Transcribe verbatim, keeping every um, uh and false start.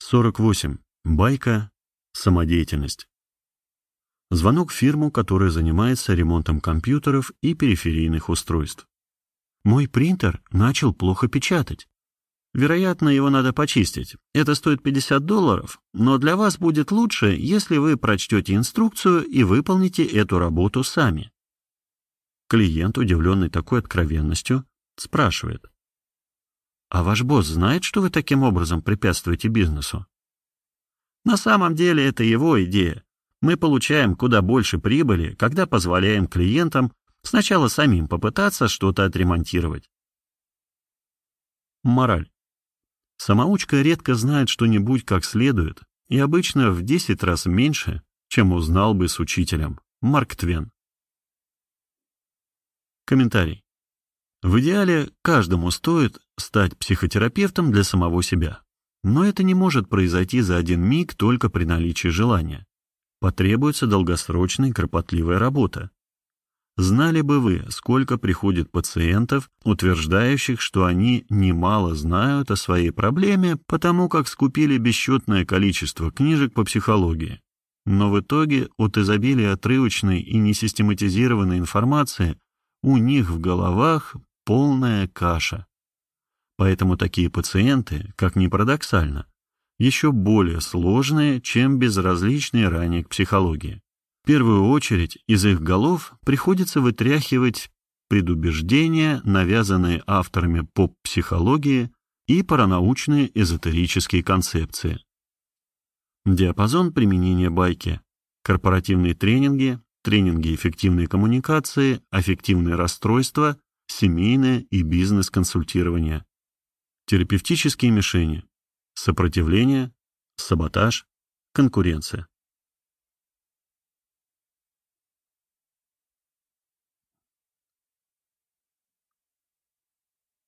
сорок восемь. Байка. Самодеятельность. Звонок в фирму, которая занимается ремонтом компьютеров и периферийных устройств. Мой принтер начал плохо печатать. Вероятно, его надо почистить. Это стоит пятьдесят долларов, но для вас будет лучше, если вы прочтете инструкцию и выполните эту работу сами. Клиент, удивленный такой откровенностью, спрашивает: «А ваш босс знает, что вы таким образом препятствуете бизнесу?» На самом деле это его идея. Мы получаем куда больше прибыли, когда позволяем клиентам сначала самим попытаться что-то отремонтировать. Мораль. Самоучка редко знает что-нибудь как следует, и обычно в десять раз меньше, чем узнал бы с учителем. Марк Твен. Комментарий. В идеале каждому стоит стать психотерапевтом для самого себя. Но это не может произойти за один миг только при наличии желания. Потребуется долгосрочная и кропотливая работа. Знали бы вы, сколько приходит пациентов, утверждающих, что они немало знают о своей проблеме, потому как скупили бесчетное количество книжек по психологии. Но в итоге от изобилия отрывочной и несистематизированной информации у них в головах полная каша. Поэтому такие пациенты, как ни парадоксально, еще более сложные, чем безразличные ранее к психологии. В первую очередь из их голов приходится вытряхивать предубеждения, навязанные авторами поп-психологии, и паранаучные эзотерические концепции. Диапазон применения байки: корпоративные тренинги, тренинги эффективной коммуникации, аффективные расстройства, семейное и бизнес-консультирование. Терапевтические мишени: сопротивление, саботаж, конкуренция.